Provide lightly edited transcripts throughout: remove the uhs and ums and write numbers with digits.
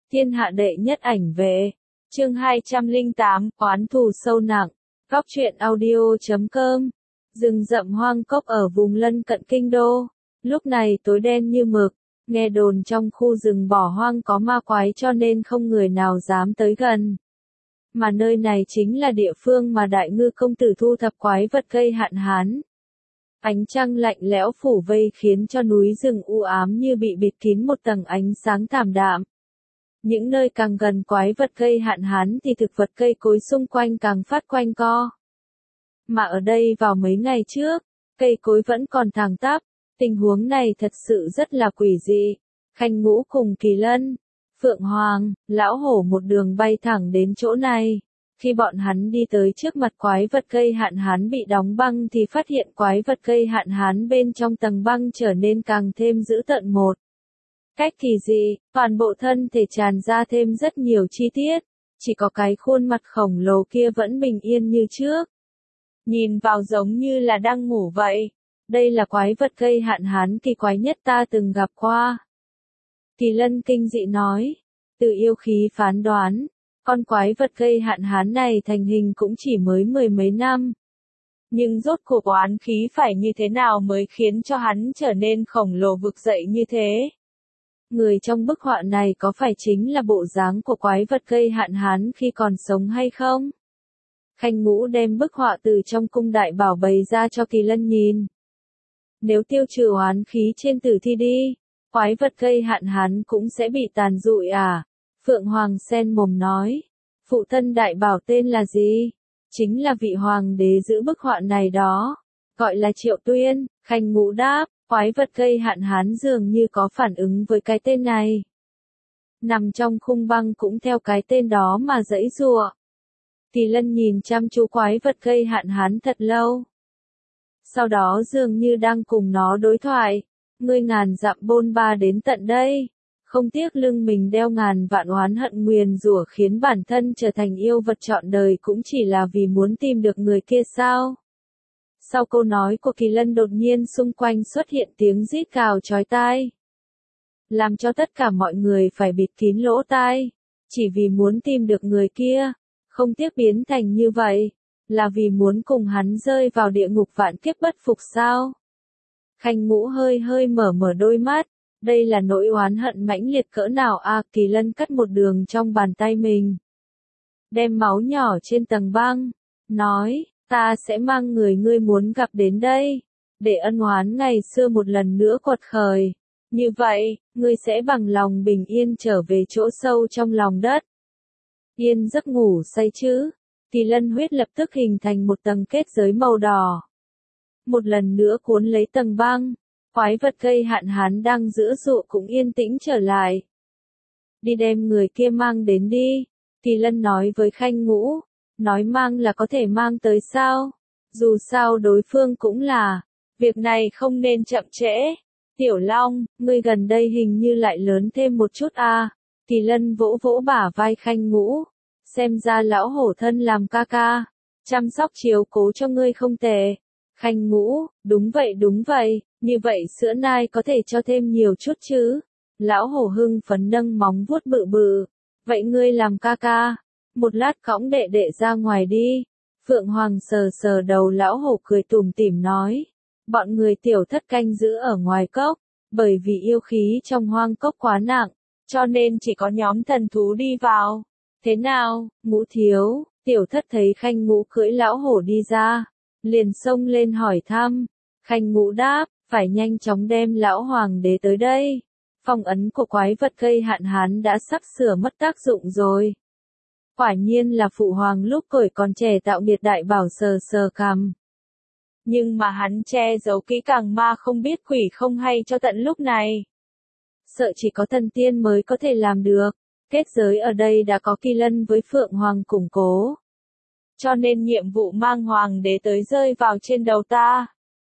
Thiên hạ đệ nhất ảnh vệ. Chương 208, oán thù sâu nặng. Góc truyện audio.com. Rừng rậm hoang cốc ở vùng lân cận kinh đô. Lúc này tối đen như mực, nghe đồn trong khu rừng bỏ hoang có ma quái cho nên không người nào dám tới gần. Mà nơi này chính là địa phương mà Đại Ngư công tử thu thập quái vật gây hạn hán. Ánh trăng lạnh lẽo phủ vây khiến cho núi rừng u ám như bị bịt kín một tầng ánh sáng thảm đạm. Những nơi càng gần quái vật gây hạn hán thì thực vật cây cối xung quanh càng phát quanh co. Mà ở đây vào mấy ngày trước, cây cối vẫn còn thẳng tắp, tình huống này thật sự rất là quỷ dị. Khanh Ngũ cùng Kỳ Lân, Phượng Hoàng, Lão Hổ một đường bay thẳng đến chỗ này. Khi bọn hắn đi tới trước mặt quái vật gây hạn hán bị đóng băng thì phát hiện quái vật gây hạn hán bên trong tầng băng trở nên càng thêm dữ tợn một cách kỳ dị, toàn bộ thân thể tràn ra thêm rất nhiều chi tiết, chỉ có cái khuôn mặt khổng lồ kia vẫn bình yên như trước. Nhìn vào giống như là đang ngủ vậy. Đây là quái vật gây hạn hán kỳ quái nhất ta từng gặp qua. Kỳ Lân kinh dị nói, từ yêu khí phán đoán, con quái vật gây hạn hán này thành hình cũng chỉ mới mười mấy năm. Nhưng rốt cuộc oán khí phải như thế nào mới khiến cho hắn trở nên khổng lồ vực dậy như thế? Người trong bức họa này có phải chính là bộ dáng của quái vật gây hạn hán khi còn sống hay không? Khanh Ngũ đem bức họa từ trong cung đại bảo bày ra cho Kỳ Lân nhìn. Nếu tiêu trừ oán khí trên tử thi đi, quái vật gây hạn hán cũng sẽ bị tàn rụi à? Phượng Hoàng sen mồm nói. Phụ thân đại bảo tên là gì? Chính là vị hoàng đế giữ bức họa này đó. Gọi là Triệu Tuyên. Khanh Ngũ đáp, quái vật gây hạn hán dường như có phản ứng với cái tên này. Nằm trong khung băng cũng theo cái tên đó mà giãy giụa. Kỳ Lân nhìn chăm chú quái vật gây hạn hán thật lâu. Sau đó dường như đang cùng nó đối thoại. Ngươi ngàn dặm bôn ba đến tận đây. Không tiếc lưng mình đeo ngàn vạn oán hận nguyền rủa khiến bản thân trở thành yêu vật trọn đời cũng chỉ là vì muốn tìm được người kia sao? Sau câu nói của Kỳ Lân đột nhiên xung quanh xuất hiện tiếng rít gào chói tai. Làm cho tất cả mọi người phải bịt kín lỗ tai. Chỉ vì muốn tìm được người kia. Không tiếc biến thành như vậy. Là vì muốn cùng hắn rơi vào địa ngục vạn kiếp bất phục sao? Khanh Ngũ hơi mở đôi mắt. Đây là nỗi oán hận mãnh liệt cỡ nào à? Kỳ Lân cắt một đường trong bàn tay mình. Đem máu nhỏ trên tầng băng. Nói, ta sẽ mang người ngươi muốn gặp đến đây. Để ân oán ngày xưa một lần nữa quật khởi. Như vậy, ngươi sẽ bằng lòng bình yên trở về chỗ sâu trong lòng đất. Yên giấc ngủ say chứ. Kỳ Lân huyết lập tức hình thành một tầng kết giới màu đỏ. Một lần nữa cuốn lấy tầng băng. Quái vật gây hạn hán đang giễu dụ cũng yên tĩnh trở lại. Đi đem người kia mang đến đi. Kỳ Lân nói với Khanh Ngũ. Nói mang là có thể mang tới sao? Dù sao đối phương cũng là. Việc này không nên chậm trễ. Tiểu Long, ngươi gần đây hình như lại lớn thêm một chút à. Kỳ Lân vỗ vỗ bả vai Khanh Ngũ. Xem ra lão hổ thân làm ca ca. Chăm sóc chiếu cố cho ngươi không tệ. Khanh Ngũ, đúng vậy, như vậy sữa nai có thể cho thêm nhiều chút chứ. Lão hổ hưng phấn nâng móng vuốt bự bự. Vậy ngươi làm ca ca. Một lát cõng đệ đệ ra ngoài đi. Phượng Hoàng sờ đầu lão hổ cười tủm tỉm nói. Bọn người tiểu thất canh giữ ở ngoài cốc. Bởi vì yêu khí trong hoang cốc quá nặng. Cho nên chỉ có nhóm thần thú đi vào. Thế nào, Ngũ thiếu? Tiểu thất thấy Khanh Ngũ cưỡi lão hổ đi ra. Liền xông lên hỏi thăm. Khanh Ngũ đáp, phải nhanh chóng đem lão hoàng đế tới đây. Phong ấn của quái vật gây hạn hán đã sắp sửa mất tác dụng rồi. Quả nhiên là phụ hoàng lúc tuổi còn trẻ tạo nghiệt đại bảo sờ cằm. Nhưng mà hắn che giấu kỹ càng ma không biết quỷ không hay cho tận lúc này. Sợ chỉ có thần tiên mới có thể làm được. Kết giới ở đây đã có Kỳ Lân với Phượng Hoàng củng cố. Cho nên nhiệm vụ mang hoàng đế tới rơi vào trên đầu ta.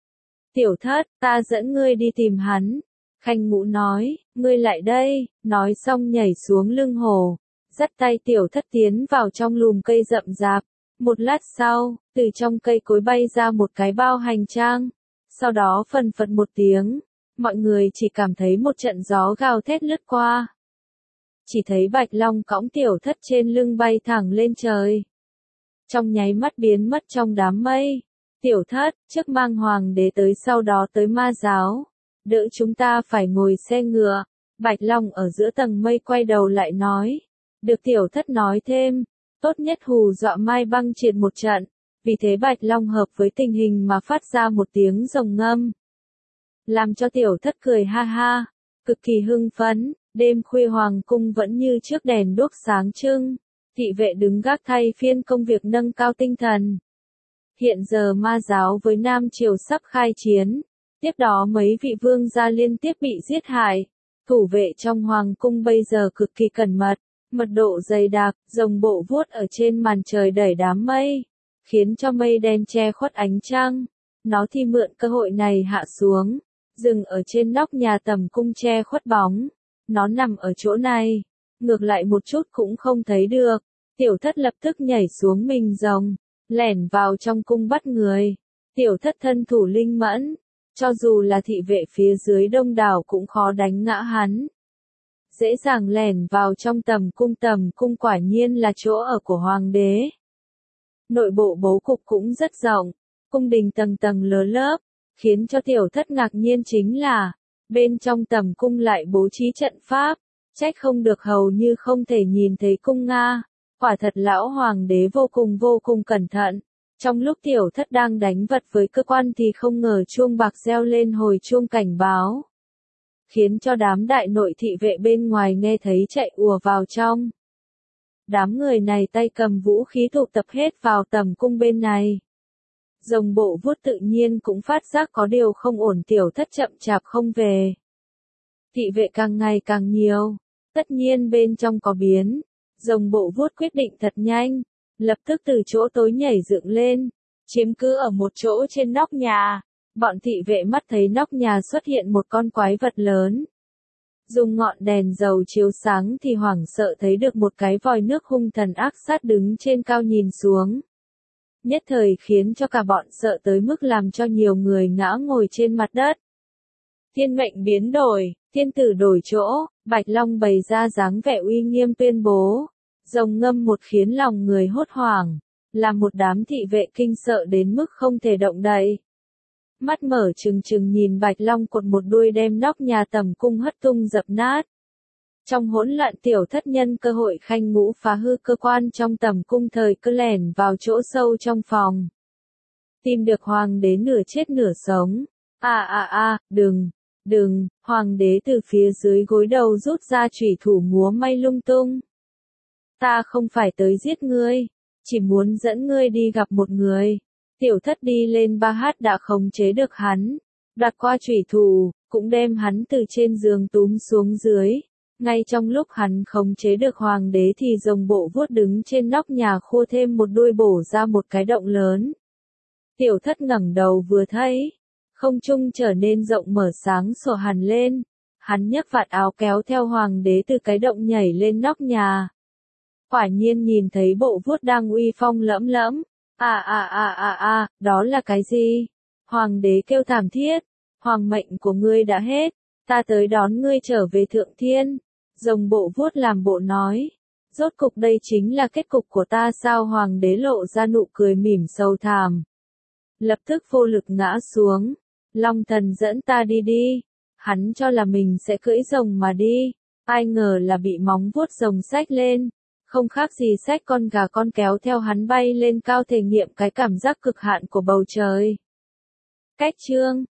Tiểu thất, ta dẫn ngươi đi tìm hắn. Khanh Ngũ nói, ngươi lại đây, nói xong nhảy xuống lưng hổ. Dắt tay tiểu thất tiến vào trong lùm cây rậm rạp. Một lát sau, từ trong cây cối bay ra một cái bao hành trang. Sau đó phần phật một tiếng, mọi người chỉ cảm thấy một trận gió gào thét lướt qua. chỉ thấy Bạch Long cõng Tiểu Thất trên lưng bay thẳng lên trời. Trong nháy mắt biến mất trong đám mây. Tiểu Thất, trước mang hoàng đế tới sau đó tới ma giáo. Đỡ chúng ta phải ngồi xe ngựa. Bạch Long ở giữa tầng mây quay đầu lại nói. Được Tiểu Thất nói thêm, tốt nhất hù dọa Mai Băng Triệt một trận. Vì thế Bạch Long hợp với tình hình mà phát ra một tiếng rồng ngâm. Làm cho Tiểu Thất cười ha ha, cực kỳ hưng phấn. Đêm khuya hoàng cung vẫn như trước đèn đuốc sáng trưng. Thị vệ đứng gác thay phiên công việc nâng cao tinh thần. Hiện giờ ma giáo với Nam Triều sắp khai chiến. Tiếp đó mấy vị vương gia liên tiếp bị giết hại. Thủ vệ trong hoàng cung bây giờ cực kỳ cẩn mật. Mật độ dày đặc, rồng bộ vuốt ở trên màn trời đẩy đám mây. Khiến cho mây đen che khuất ánh trăng. Nó thì mượn cơ hội này hạ xuống. Dừng ở trên nóc nhà tầm cung che khuất bóng. Nó nằm ở chỗ này. Ngược lại một chút cũng không thấy được. Tiểu Thất lập tức nhảy xuống mình rồng. Lẻn vào trong cung bắt người. Tiểu Thất thân thủ linh mẫn. Cho dù là thị vệ phía dưới đông đảo cũng khó đánh ngã hắn. Dễ dàng lẻn vào trong tầm cung quả nhiên là chỗ ở của hoàng đế. Nội bộ bố cục cũng rất rộng. Cung đình tầng tầng lớn lớp. Khiến cho Tiểu Thất ngạc nhiên chính là, bên trong tầm cung lại bố trí trận pháp, trách không được hầu như không thể nhìn thấy cung Nga. Quả thật lão hoàng đế vô cùng cẩn thận. Trong lúc Tiểu Thất đang đánh vật với cơ quan thì không ngờ chuông bạc reo lên hồi chuông cảnh báo. Khiến cho đám đại nội thị vệ bên ngoài nghe thấy chạy ùa vào trong. Đám người này tay cầm vũ khí tụ tập hết vào tầm cung bên này. Rồng bộ vuốt tự nhiên cũng phát giác có điều không ổn. Tiểu Thất chậm chạp không về. Thị vệ càng ngày càng nhiều. Tất nhiên bên trong có biến. Rồng bộ vuốt quyết định thật nhanh. Lập tức từ chỗ tối nhảy dựng lên. Chiếm cứ ở một chỗ trên nóc nhà. Bọn thị vệ mắt thấy nóc nhà xuất hiện một con quái vật lớn. Dùng ngọn đèn dầu chiếu sáng thì hoảng sợ thấy được một cái vòi nước hung thần ác sát đứng trên cao nhìn xuống. Nhất thời khiến cho cả bọn sợ tới mức làm cho nhiều người ngã ngồi trên mặt đất. Thiên mệnh biến đổi, thiên tử đổi chỗ, Bạch Long bày ra dáng vẻ uy nghiêm tuyên bố. Rồng ngâm một khiến lòng người hốt hoảng, làm một đám thị vệ kinh sợ đến mức không thể động đậy. Mắt mở trừng trừng nhìn Bạch Long cột một đuôi đem nóc nhà tầm cung hất tung dập nát. Trong hỗn loạn Tiểu Thất nhân cơ hội khanh ngũ phá hư cơ quan trong tầm cung thời cơ lẻn vào chỗ sâu trong phòng. Tìm được hoàng đế nửa chết nửa sống. Đừng, hoàng đế từ phía dưới gối đầu rút ra chủy thủ múa may lung tung. Ta không phải tới giết ngươi, chỉ muốn dẫn ngươi đi gặp một người. Tiểu Thất đi lên ba hát đã khống chế được hắn, đặt qua chủy thủ, cũng đem hắn từ trên giường túm xuống dưới. Ngay trong lúc hắn khống chế được hoàng đế thì rồng bộ vuốt đứng trên nóc nhà khua thêm một đuôi bổ ra một cái động lớn. Tiểu Thất ngẩng đầu vừa thấy, không trung trở nên rộng mở sáng sủa hẳn lên. Hắn nhấc vạt áo kéo theo hoàng đế từ cái động nhảy lên nóc nhà. Quả nhiên nhìn thấy bộ vuốt đang uy phong lẫm lẫm. Đó là cái gì? Hoàng đế kêu thảm thiết. Hoàng mệnh của ngươi đã hết, ta tới đón ngươi trở về thượng thiên. Rồng bộ vuốt làm bộ nói. Rốt cục đây chính là kết cục của ta sao? Hoàng đế lộ ra nụ cười mỉm sâu thẳm. Lập tức vô lực ngã xuống. Long thần dẫn ta đi đi. Hắn cho là mình sẽ cưỡi rồng mà đi. Ai ngờ là bị móng vuốt rồng xách lên. Không khác gì xách con gà con kéo theo hắn bay lên cao thể nghiệm cái cảm giác cực hạn của bầu trời. Cách chương